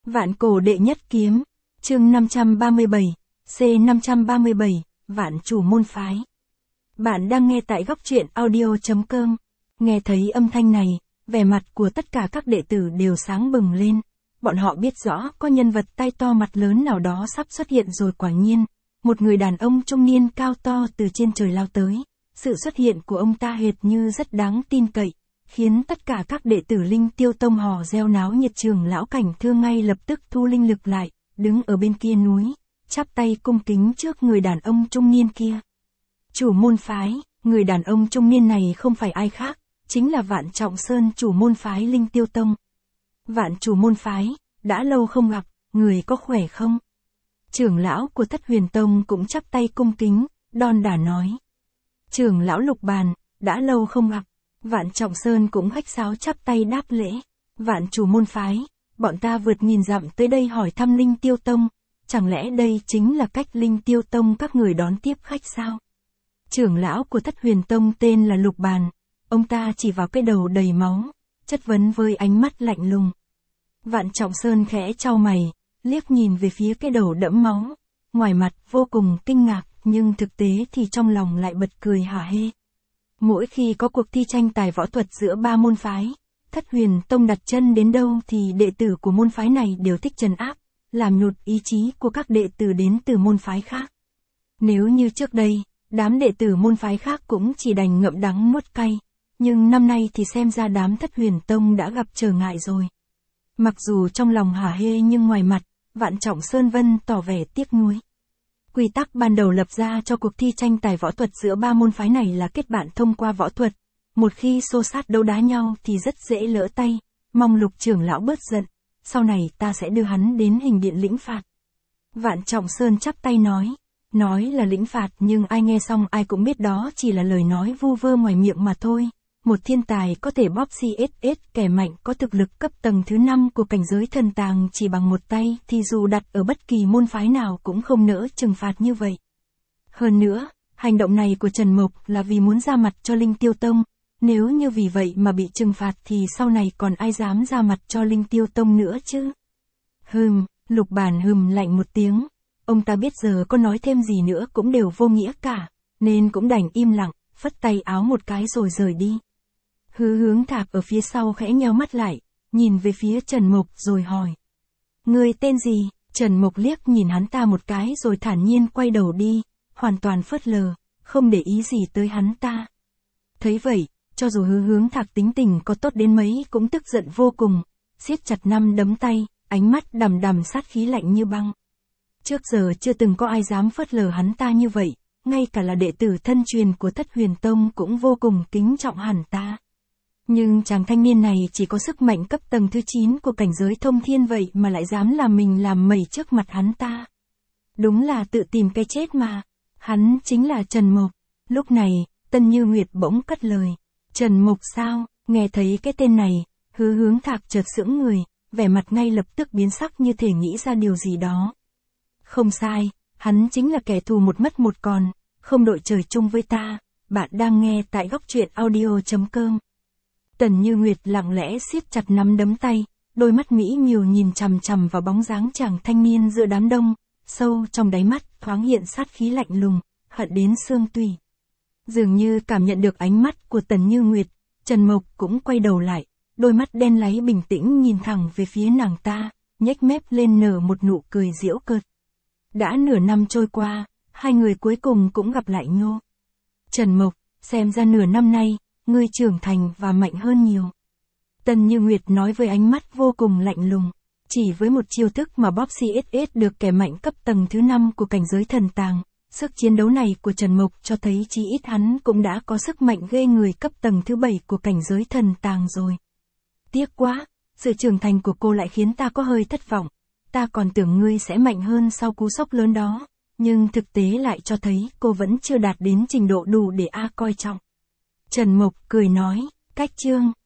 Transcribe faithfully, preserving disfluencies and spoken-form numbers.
Vạn cổ đệ nhất kiếm, chương năm trăm ba mươi bảy, C năm trăm ba mươi bảy, Vạn chủ môn phái. Bạn đang nghe tại góc truyện audio.com. Nghe thấy âm thanh này, vẻ mặt của tất cả các đệ tử đều sáng bừng lên. Bọn họ biết rõ có nhân vật tai to mặt lớn nào đó sắp xuất hiện rồi. Quả nhiên, một người đàn ông trung niên cao to từ trên trời lao tới. Sự xuất hiện của ông ta hệt như rất đáng tin cậy, khiến tất cả các đệ tử Linh Tiêu Tông hò reo náo nhiệt. Trưởng lão Cảnh Thương ngay lập tức thu linh lực lại, đứng ở bên kia núi, chắp tay cung kính trước người đàn ông trung niên kia. Chủ môn phái, người đàn ông trung niên này không phải ai khác, chính là Vạn Trọng Sơn, chủ môn phái Linh Tiêu Tông. Vạn chủ môn phái, đã lâu không gặp, người có khỏe không? Trưởng lão của Thất Huyền Tông cũng chắp tay cung kính, đon đả nói. Trưởng lão Lục Bàn, đã lâu không gặp. Vạn Trọng Sơn cũng khách sáo chắp tay đáp lễ. Vạn chủ môn phái, bọn ta vượt nghìn dặm tới đây hỏi thăm Linh Tiêu Tông, chẳng lẽ đây chính là cách Linh Tiêu Tông các người đón tiếp khách sao? Trưởng lão của Thất Huyền Tông tên là Lục Bàn, ông ta chỉ vào cái đầu đầy máu, chất vấn với ánh mắt lạnh lùng. Vạn Trọng Sơn khẽ chau mày, liếc nhìn về phía cái đầu đẫm máu, ngoài mặt vô cùng kinh ngạc, nhưng thực tế thì trong lòng lại bật cười hả hê. Mỗi khi có cuộc thi tranh tài võ thuật giữa ba môn phái, Thất Huyền Tông đặt chân đến đâu thì đệ tử của môn phái này đều thích trấn áp, làm nhụt ý chí của các đệ tử đến từ môn phái khác. Nếu như trước đây, đám đệ tử môn phái khác cũng chỉ đành ngậm đắng nuốt cay, nhưng năm nay thì xem ra đám Thất Huyền Tông đã gặp trở ngại rồi. Mặc dù trong lòng hả hê nhưng ngoài mặt, Vạn Trọng Sơn Vân tỏ vẻ tiếc nuối. Quy tắc ban đầu lập ra cho cuộc thi tranh tài võ thuật giữa ba môn phái này là kết bạn thông qua võ thuật. Một khi xô sát đấu đá nhau thì rất dễ lỡ tay, mong Lục trưởng lão bớt giận, sau này ta sẽ đưa hắn đến hình điện lĩnh phạt. Vạn Trọng Sơn chắp tay nói, nói là lĩnh phạt nhưng ai nghe xong ai cũng biết đó chỉ là lời nói vu vơ ngoài miệng mà thôi. Một thiên tài có thể bóp xê ét ét kẻ mạnh có thực lực cấp tầng thứ năm của cảnh giới thần tàng chỉ bằng một tay thì dù đặt ở bất kỳ môn phái nào cũng không nỡ trừng phạt như vậy. Hơn nữa, hành động này của Trần Mộc là vì muốn ra mặt cho Linh Tiêu Tông, nếu như vì vậy mà bị trừng phạt thì sau này còn ai dám ra mặt cho Linh Tiêu Tông nữa chứ? Hừm, Lục Bàn hừm lạnh một tiếng, ông ta biết giờ có nói thêm gì nữa cũng đều vô nghĩa cả, nên cũng đành im lặng, phất tay áo một cái rồi rời đi. Hứa Hướng Thạc ở phía sau khẽ nheo mắt lại, nhìn về phía Trần Mộc rồi hỏi. Người tên gì? Trần Mộc liếc nhìn hắn ta một cái rồi thản nhiên quay đầu đi, hoàn toàn phớt lờ, không để ý gì tới hắn ta. Thấy vậy, cho dù Hứa Hướng Thạc tính tình có tốt đến mấy cũng tức giận vô cùng, siết chặt năm đấm tay, ánh mắt đằm đằm sát khí lạnh như băng. Trước giờ chưa từng có ai dám phớt lờ hắn ta như vậy, ngay cả là đệ tử thân truyền của Thất Huyền Tông cũng vô cùng kính trọng hắn ta. Nhưng chàng thanh niên này chỉ có sức mạnh cấp tầng thứ chín của cảnh giới thông thiên vậy mà lại dám làm mình làm mẩy trước mặt hắn ta. Đúng là tự tìm cái chết mà. Hắn chính là Trần Mộc. Lúc này, Tân Như Nguyệt bỗng cất lời. Trần Mộc sao? Nghe thấy cái tên này, Hứa Hướng Thạc chợt sững người, vẻ mặt ngay lập tức biến sắc như thể nghĩ ra điều gì đó. Không sai, hắn chính là kẻ thù một mất một còn, không đội trời chung với ta. Bạn đang nghe tại góc truyện audio.com. Tần Như Nguyệt lặng lẽ siết chặt nắm đấm tay, đôi mắt mỹ miều nhìn chằm chằm vào bóng dáng chàng thanh niên giữa đám đông, sâu trong đáy mắt thoáng hiện sát khí lạnh lùng, hận đến xương tủy. Dường như cảm nhận được ánh mắt của Tần Như Nguyệt, Trần Mộc cũng quay đầu lại, đôi mắt đen láy bình tĩnh nhìn thẳng về phía nàng ta, nhếch mép lên nở một nụ cười giễu cợt. Đã nửa năm trôi qua, hai người cuối cùng cũng gặp lại nhô. Trần Mộc, xem ra nửa năm nay, ngươi trưởng thành và mạnh hơn nhiều. Tần Như Nguyệt nói với ánh mắt vô cùng lạnh lùng. Chỉ với một chiêu thức mà bóp xê ét ét được kẻ mạnh cấp tầng thứ năm của cảnh giới thần tàng, sức chiến đấu này của Trần Mộc cho thấy chí ít hắn cũng đã có sức mạnh ghê người cấp tầng thứ bảy của cảnh giới thần tàng rồi. Tiếc quá, sự trưởng thành của cô lại khiến ta có hơi thất vọng. Ta còn tưởng ngươi sẽ mạnh hơn sau cú sốc lớn đó, nhưng thực tế lại cho thấy cô vẫn chưa đạt đến trình độ đủ để A coi trọng. Trần Mộc cười nói, cách chương.